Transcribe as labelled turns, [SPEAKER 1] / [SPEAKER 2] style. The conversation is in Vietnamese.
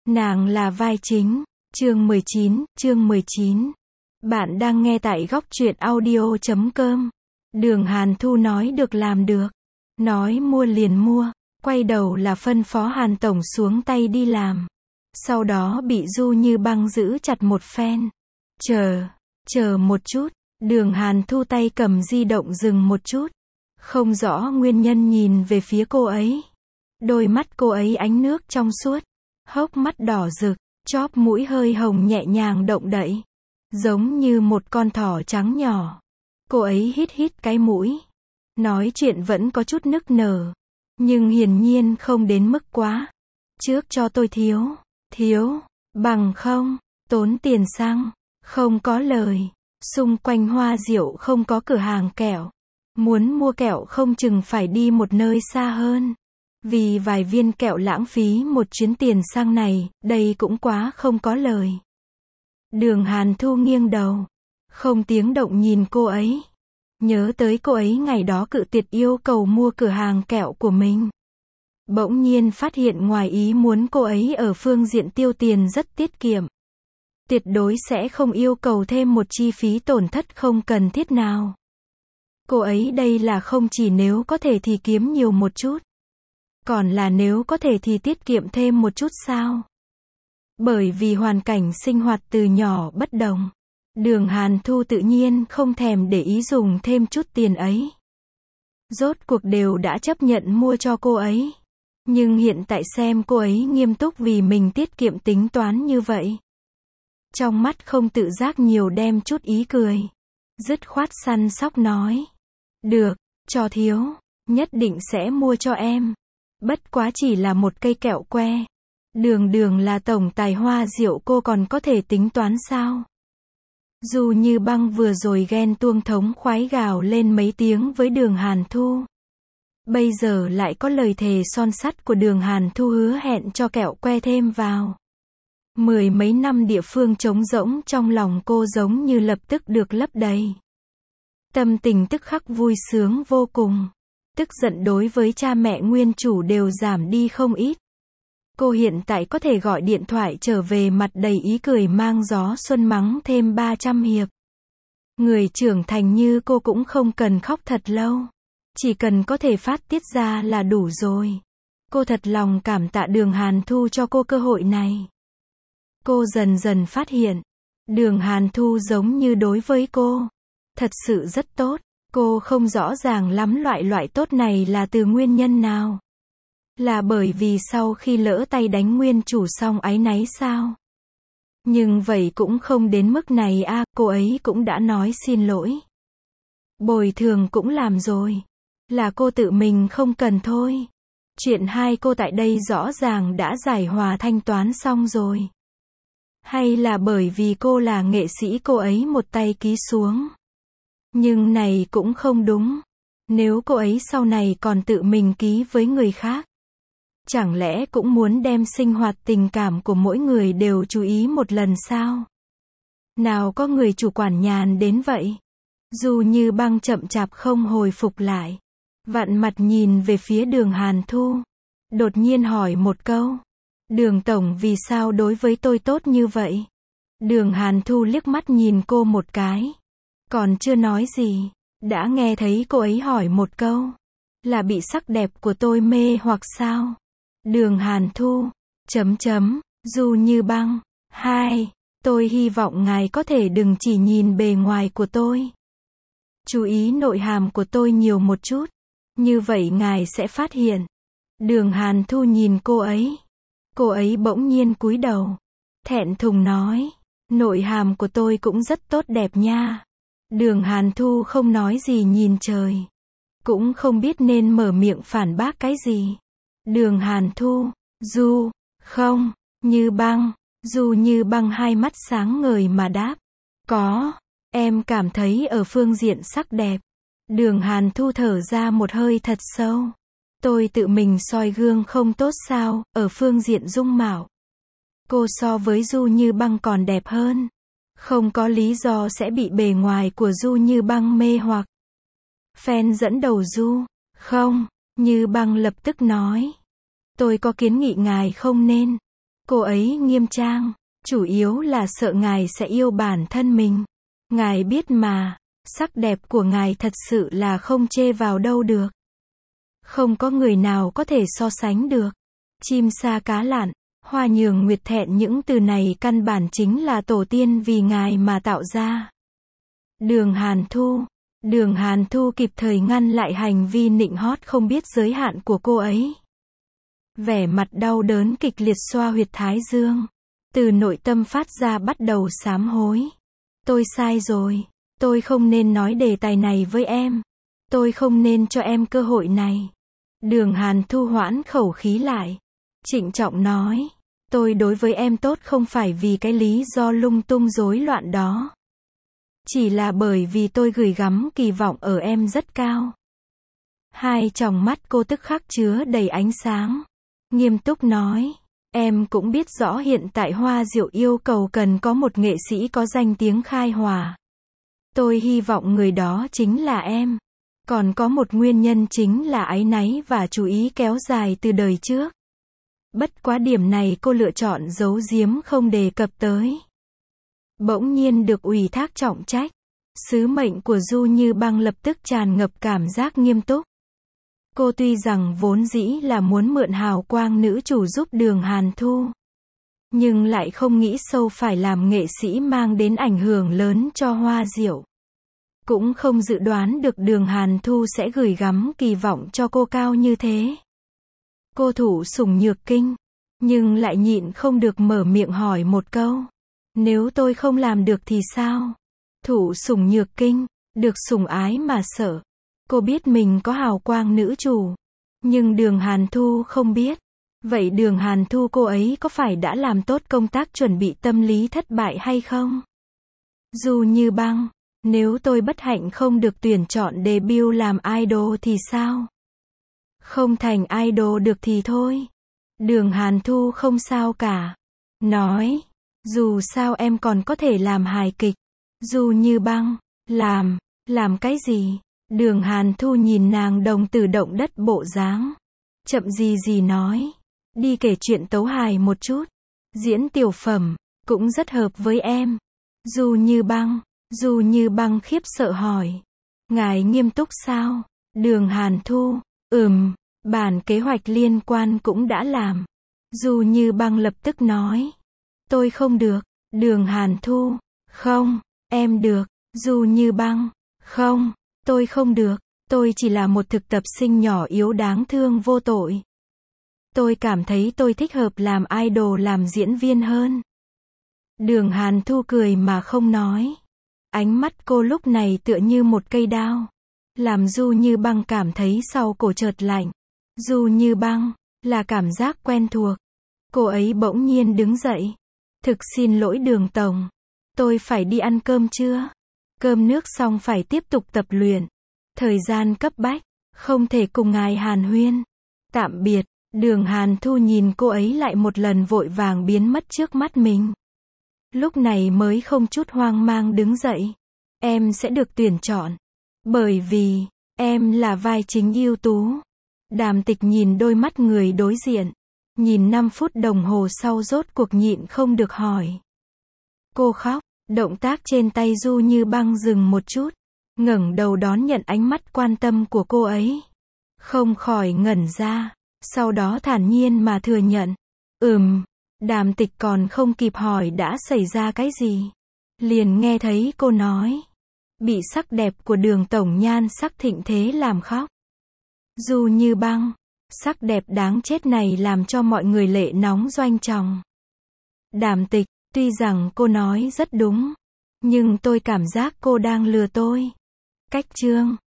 [SPEAKER 1] Nàng là vai chính. Chương 19. Bạn đang nghe tại góc truyện audio.com. Đường Hàn Thu nói được làm được. Nói mua liền mua. Quay đầu là phân phó Hàn Tổng xuống tay đi làm. Sau đó bị Du Như Băng giữ chặt một phen. Chờ một chút. Đường Hàn Thu tay cầm di động dừng một chút. Không rõ nguyên nhân nhìn về phía cô ấy. Đôi mắt cô ấy ánh nước trong suốt. Hốc mắt đỏ rực, chóp mũi hơi hồng nhẹ nhàng động đậy. Giống như một con thỏ trắng nhỏ. Cô ấy hít cái mũi. Nói chuyện vẫn có chút nức nở. Nhưng hiển nhiên không đến mức quá. Trước cho tôi thiếu, bằng không, tốn tiền xăng, không có lời. Xung quanh Hoa Diệu không có cửa hàng kẹo. Muốn mua kẹo không chừng phải đi một nơi xa hơn. Vì vài viên kẹo lãng phí một chuyến tiền xăng này, đây cũng quá không có lời. Đường Hàn Thu nghiêng đầu, không tiếng động nhìn cô ấy. Nhớ tới cô ấy ngày đó cự tuyệt yêu cầu mua cửa hàng kẹo của mình. Bỗng nhiên phát hiện ngoài ý muốn cô ấy ở phương diện tiêu tiền rất tiết kiệm. Tuyệt đối sẽ không yêu cầu thêm một chi phí tổn thất không cần thiết nào. Cô ấy đây là không chỉ nếu có thể thì kiếm nhiều một chút. Còn là nếu có thể thì tiết kiệm thêm một chút sao? Bởi vì hoàn cảnh sinh hoạt từ nhỏ bất đồng. Đường Hàn Thu tự nhiên không thèm để ý dùng thêm chút tiền ấy. Rốt cuộc đều đã chấp nhận mua cho cô ấy. Nhưng hiện tại xem cô ấy nghiêm túc vì mình tiết kiệm tính toán như vậy. Trong mắt không tự giác nhiều đem chút ý cười. Dứt khoát săn sóc nói. Được, cho thiếu, nhất định sẽ mua cho em. Bất quá chỉ là một cây kẹo que. Đường là tổng tài Hoa Diệu, cô còn có thể tính toán sao? Du Như Băng vừa rồi ghen tuông thống khoái gào lên mấy tiếng với Đường Hàn Thu. Bây giờ lại có lời thề son sắt của Đường Hàn Thu hứa hẹn cho kẹo que thêm vào. Mười mấy năm địa phương trống rỗng trong lòng cô giống như lập tức được lấp đầy. Tâm tình tức khắc vui sướng vô cùng. Tức giận đối với cha mẹ nguyên chủ đều giảm đi không ít. Cô hiện tại có thể gọi điện thoại trở về mặt đầy ý cười mang gió xuân mắng thêm 300 hiệp. Người trưởng thành như cô cũng không cần khóc thật lâu. Chỉ cần có thể phát tiết ra là đủ rồi. Cô thật lòng cảm tạ Đường Hàn Thu cho cô cơ hội này. Cô dần dần phát hiện. Đường Hàn Thu giống như đối với cô. Thật sự rất tốt. Cô không rõ ràng lắm loại tốt này là từ nguyên nhân nào. Là bởi vì sau khi lỡ tay đánh nguyên chủ xong áy náy sao? Nhưng vậy cũng không đến mức này a, cô ấy cũng đã nói xin lỗi. Bồi thường cũng làm rồi. Là cô tự mình không cần thôi. Chuyện hai cô tại đây rõ ràng đã giải hòa thanh toán xong rồi. Hay là bởi vì cô là nghệ sĩ cô ấy một tay ký xuống. Nhưng này cũng không đúng. Nếu cô ấy sau này còn tự mình ký với người khác. Chẳng lẽ cũng muốn đem sinh hoạt tình cảm của mỗi người đều chú ý một lần sao? Nào có người chủ quản nhàn đến vậy? Du Như Băng chậm chạp không hồi phục lại. Vặn mặt nhìn về phía Đường Hàn Thu. Đột nhiên hỏi một câu. Đường Tổng vì sao đối với tôi tốt như vậy? Đường Hàn Thu liếc mắt nhìn cô một cái. Còn chưa nói gì. Đã nghe thấy cô ấy hỏi một câu. Là bị sắc đẹp của tôi mê hoặc sao? Đường Hàn Thu. Du Như Băng. Tôi hy vọng ngài có thể đừng chỉ nhìn bề ngoài của tôi. Chú ý nội hàm của tôi nhiều một chút. Như vậy ngài sẽ phát hiện. Đường Hàn Thu nhìn cô ấy. Cô ấy bỗng nhiên cúi đầu. Thẹn thùng nói. Nội hàm của tôi cũng rất tốt đẹp nha. Đường Hàn Thu không nói gì nhìn trời. Cũng không biết nên mở miệng phản bác cái gì. Đường Hàn Thu. Như Băng. Du Như Băng hai mắt sáng ngời mà đáp. Có. Em cảm thấy ở phương diện sắc đẹp. Đường Hàn Thu thở ra một hơi thật sâu. Tôi tự mình soi gương không tốt sao, ở phương diện dung mạo. Cô so với Du Như Băng còn đẹp hơn. Không có lý do sẽ bị bề ngoài của Du Như Băng mê hoặc. Fan dẫn đầu Du. Như Băng lập tức nói. Tôi có kiến nghị ngài không nên. Cô ấy nghiêm trang, chủ yếu là sợ ngài sẽ yêu bản thân mình. Ngài biết mà, sắc đẹp của ngài thật sự là không chê vào đâu được. Không có người nào có thể so sánh được. Chim sa cá lặn, Hoa Nhường Nguyệt thẹn những từ này căn bản chính là tổ tiên vì ngài mà tạo ra. Đường Hàn Thu kịp thời ngăn lại hành vi nịnh hót không biết giới hạn của cô ấy. Vẻ mặt đau đớn kịch liệt xoa huyệt thái dương. Từ nội tâm phát ra bắt đầu sám hối. Tôi sai rồi. Tôi không nên nói đề tài này với em. Tôi không nên cho em cơ hội này. Đường Hàn Thu hoãn khẩu khí lại. Trịnh trọng nói. Tôi đối với em tốt không phải vì cái lý do lung tung rối loạn đó. Chỉ là bởi vì tôi gửi gắm kỳ vọng ở em rất cao. Hai tròng mắt cô tức khắc chứa đầy ánh sáng. Nghiêm túc nói. Em cũng biết rõ hiện tại Hoa Diệu yêu cầu cần có một nghệ sĩ có danh tiếng khai hỏa. Tôi hy vọng người đó chính là em. Còn có một nguyên nhân chính là áy náy và chú ý kéo dài từ đời trước. Bất quá điểm này cô lựa chọn giấu giếm không đề cập tới. Bỗng nhiên được ủy thác trọng trách. Sứ mệnh của Du Như Băng lập tức tràn ngập cảm giác nghiêm túc. Cô tuy rằng vốn dĩ là muốn mượn hào quang nữ chủ giúp Đường Hàn Thu. Nhưng lại không nghĩ sâu phải làm nghệ sĩ mang đến ảnh hưởng lớn cho Hoa Diệu. Cũng không dự đoán được Đường Hàn Thu sẽ gửi gắm kỳ vọng cho cô cao như thế. Cô thủ sủng nhược kinh. Nhưng lại nhịn không được mở miệng hỏi một câu. Nếu tôi không làm được thì sao? Thủ sủng nhược kinh. Được sủng ái mà sợ. Cô biết mình có hào quang nữ chủ. Nhưng Đường Hàn Thu không biết. Vậy Đường Hàn Thu cô ấy có phải đã làm tốt công tác chuẩn bị tâm lý thất bại hay không? Du Như Băng. Nếu tôi bất hạnh không được tuyển chọn debut làm idol thì sao? Không thành idol được thì thôi. Đường Hàn Thu không sao cả. Nói. Dù sao em còn có thể làm hài kịch. Du Như Băng. Làm cái gì? Đường Hàn Thu nhìn nàng đồng tử động đất bộ dáng. Chậm gì nói. Đi kể chuyện tấu hài một chút. Diễn tiểu phẩm. Cũng rất hợp với em. Du Như Băng khiếp sợ hỏi. Ngài nghiêm túc sao? Đường Hàn Thu. Bản kế hoạch liên quan cũng đã làm. Du Như Băng lập tức nói. Tôi không được. Đường Hàn Thu. Không, em được. Du Như Băng. Không, tôi không được. Tôi chỉ là một thực tập sinh nhỏ yếu đáng thương vô tội. Tôi cảm thấy tôi thích hợp làm idol làm diễn viên hơn. Đường Hàn Thu cười mà không nói. Ánh mắt cô lúc này tựa như một cây đao. Làm Du Như Băng cảm thấy sau cổ chợt lạnh. Du Như Băng, là cảm giác quen thuộc. Cô ấy bỗng nhiên đứng dậy. Thực xin lỗi Đường tổng. Tôi phải đi ăn cơm chưa? Cơm nước xong phải tiếp tục tập luyện. Thời gian cấp bách, không thể cùng ngài hàn huyên. Tạm biệt. Đường Hàn Thu nhìn cô ấy lại một lần vội vàng biến mất trước mắt mình. Lúc này mới không chút hoang mang đứng dậy. Em sẽ được tuyển chọn. Bởi vì, em là vai chính ưu tú. Đàm Tịch nhìn đôi mắt người đối diện. Nhìn 5 phút đồng hồ sau rốt cuộc nhịn không được hỏi. Cô khóc, động tác trên tay Du Như Băng dừng một chút. Ngẩng đầu đón nhận ánh mắt quan tâm của cô ấy. Không khỏi ngẩn ra. Sau đó thản nhiên mà thừa nhận. Đàm Tịch còn không kịp hỏi đã xảy ra cái gì. Liền nghe thấy cô nói. Bị sắc đẹp của Đường tổng nhan sắc thịnh thế làm khóc. Du Như Băng. Sắc đẹp đáng chết này làm cho mọi người lệ nóng doanh tròng. Đàm Tịch, tuy rằng cô nói rất đúng. Nhưng tôi cảm giác cô đang lừa tôi. Cách chương